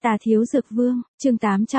Tà Thiếu Dược Vương, chương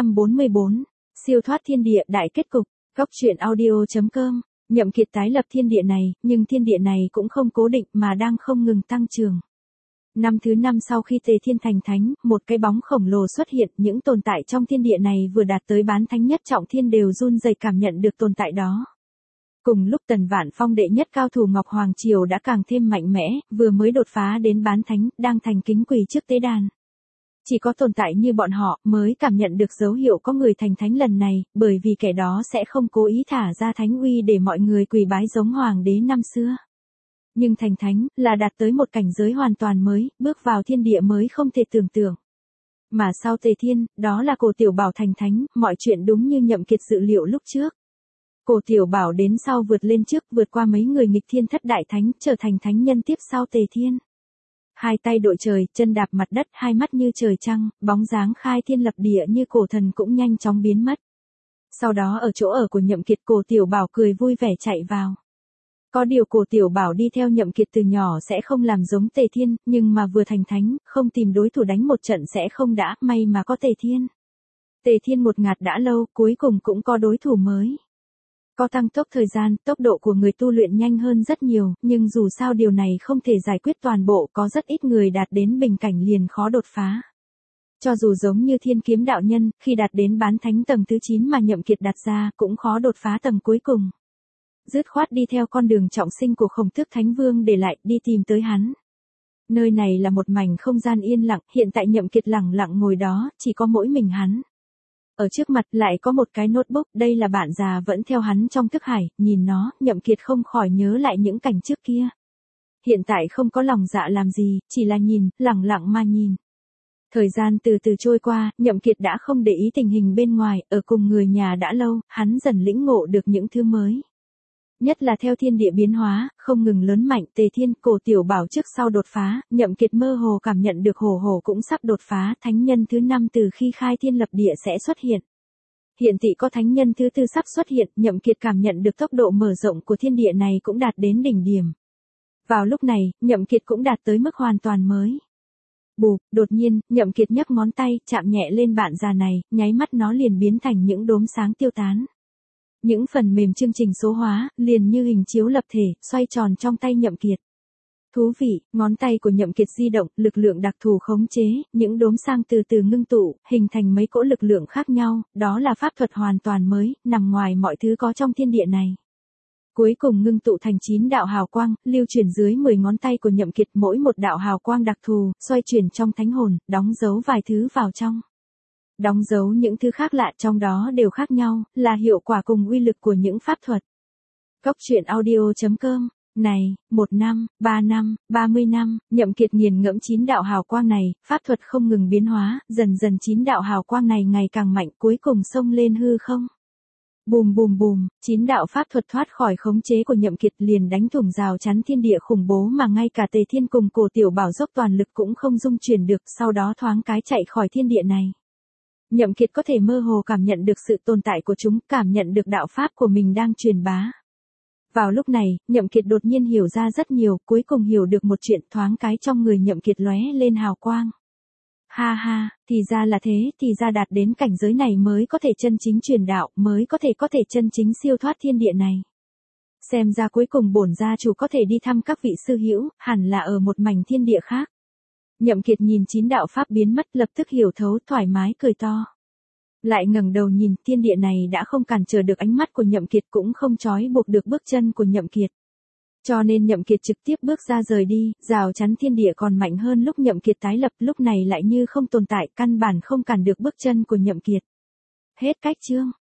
844, siêu thoát thiên địa đại kết cục, góc truyện audio.com, Nhậm Kiệt tái lập thiên địa này, nhưng thiên địa này cũng không cố định mà đang không ngừng tăng trưởng. Năm thứ 5 sau khi Tề Thiên thành thánh, một cái bóng khổng lồ xuất hiện, những tồn tại trong thiên địa này vừa đạt tới bán thánh nhất trọng thiên đều run rẩy cảm nhận được tồn tại đó. Cùng lúc Tần Vạn Phong đệ nhất cao thủ Ngọc Hoàng Triều đã càng thêm mạnh mẽ, vừa mới đột phá đến bán thánh, đang thành kính quỳ trước tế đàn. Chỉ có tồn tại như bọn họ mới cảm nhận được dấu hiệu có người thành thánh lần này, bởi vì kẻ đó sẽ không cố ý thả ra thánh uy để mọi người quỳ bái giống hoàng đế năm xưa. Nhưng thành thánh là đạt tới một cảnh giới hoàn toàn mới, bước vào thiên địa mới không thể tưởng tượng. Mà sau Tề Thiên, đó là Cổ Tiểu Bảo thành thánh, mọi chuyện đúng như Nhậm Kiệt dự liệu lúc trước. Cổ Tiểu Bảo đến sau vượt lên trước, vượt qua mấy người nghịch thiên thất đại thánh, trở thành thánh nhân tiếp sau Tề Thiên. Hai tay đội trời, chân đạp mặt đất, hai mắt như trời trăng, bóng dáng khai thiên lập địa như cổ thần cũng nhanh chóng biến mất. Sau đó ở chỗ ở của Nhậm Kiệt, Cổ Tiểu Bảo cười vui vẻ chạy vào. Có điều Cổ Tiểu Bảo đi theo Nhậm Kiệt từ nhỏ sẽ không làm giống Tề Thiên, nhưng mà vừa thành thánh, không tìm đối thủ đánh một trận sẽ không đã, may mà có Tề Thiên. Tề Thiên một ngạt đã lâu, cuối cùng cũng có đối thủ mới. Có tăng tốc thời gian, tốc độ của người tu luyện nhanh hơn rất nhiều, nhưng dù sao điều này không thể giải quyết toàn bộ, có rất ít người đạt đến bình cảnh liền khó đột phá. Cho dù giống như Thiên Kiếm đạo nhân, khi đạt đến bán thánh tầng thứ 9 mà Nhậm Kiệt đặt ra, cũng khó đột phá tầng cuối cùng. Dứt khoát đi theo con đường trọng sinh của Khổng Tước Thánh Vương để lại, đi tìm tới hắn. Nơi này là một mảnh không gian yên lặng, hiện tại Nhậm Kiệt lặng lặng ngồi đó, chỉ có mỗi mình hắn. Ở trước mặt lại có một cái notebook, đây là bạn già vẫn theo hắn trong thức hải, nhìn nó, Nhậm Kiệt không khỏi nhớ lại những cảnh trước kia. Hiện tại không có lòng dạ làm gì, chỉ là nhìn, lặng lặng mà nhìn. Thời gian từ từ trôi qua, Nhậm Kiệt đã không để ý tình hình bên ngoài, ở cùng người nhà đã lâu, hắn dần lĩnh ngộ được những thứ mới. Nhất là theo thiên địa biến hóa, không ngừng lớn mạnh, Tề Thiên, Cổ Tiểu Bảo trước sau đột phá, Nhậm Kiệt mơ hồ cảm nhận được Hổ Hổ cũng sắp đột phá, thánh nhân thứ 5 từ khi khai thiên lập địa sẽ xuất hiện. Hiện tại có thánh nhân thứ 4 sắp xuất hiện, Nhậm Kiệt cảm nhận được tốc độ mở rộng của thiên địa này cũng đạt đến đỉnh điểm. Vào lúc này, Nhậm Kiệt cũng đạt tới mức hoàn toàn mới. Bụp, đột nhiên, Nhậm Kiệt nhấc ngón tay, chạm nhẹ lên bạn già này, nháy mắt nó liền biến thành những đốm sáng tiêu tán. Những phần mềm chương trình số hóa, liền như hình chiếu lập thể, xoay tròn trong tay Nhậm Kiệt. Thú vị, ngón tay của Nhậm Kiệt di động, lực lượng đặc thù khống chế, những đốm sáng từ từ ngưng tụ, hình thành mấy cỗ lực lượng khác nhau, đó là pháp thuật hoàn toàn mới, nằm ngoài mọi thứ có trong thiên địa này. Cuối cùng ngưng tụ thành 9 đạo hào quang, lưu chuyển dưới 10 ngón tay của Nhậm Kiệt, mỗi một đạo hào quang đặc thù, xoay chuyển trong thánh hồn, đóng dấu vài thứ vào trong. Đóng dấu những thứ khác lạ trong đó đều khác nhau, là hiệu quả cùng uy lực của những pháp thuật. Góc truyện audio.com, này, 1 năm, 3 năm, 30 năm, Nhậm Kiệt nghiền ngẫm 9 đạo hào quang này, pháp thuật không ngừng biến hóa, dần dần 9 đạo hào quang này ngày càng mạnh, cuối cùng xông lên hư không. Bùm bùm bùm, 9 đạo pháp thuật thoát khỏi khống chế của Nhậm Kiệt liền đánh thủng rào chắn thiên địa khủng bố mà ngay cả Tề Thiên cùng Cổ Tiểu Bảo dốc toàn lực cũng không dung chuyển được, sau đó thoáng cái chạy khỏi thiên địa này. Nhậm Kiệt có thể mơ hồ cảm nhận được sự tồn tại của chúng, cảm nhận được đạo pháp của mình đang truyền bá. Vào lúc này, Nhậm Kiệt đột nhiên hiểu ra rất nhiều, cuối cùng hiểu được một chuyện, thoáng cái trong người Nhậm Kiệt lóe lên hào quang. Ha ha, thì ra là thế, thì ra đạt đến cảnh giới này mới có thể chân chính truyền đạo, mới có thể chân chính siêu thoát thiên địa này. Xem ra cuối cùng bổn gia chủ có thể đi thăm các vị sư hữu, hẳn là ở một mảnh thiên địa khác. Nhậm Kiệt nhìn 9 đạo pháp biến mất, lập tức hiểu thấu, thoải mái cười to. Lại ngẩng đầu nhìn, thiên địa này đã không cản trở được ánh mắt của Nhậm Kiệt, cũng không trói buộc được bước chân của Nhậm Kiệt. Cho nên Nhậm Kiệt trực tiếp bước ra rời đi, rào chắn thiên địa còn mạnh hơn lúc Nhậm Kiệt tái lập, lúc này lại như không tồn tại, căn bản không cản được bước chân của Nhậm Kiệt. Hết cách chương.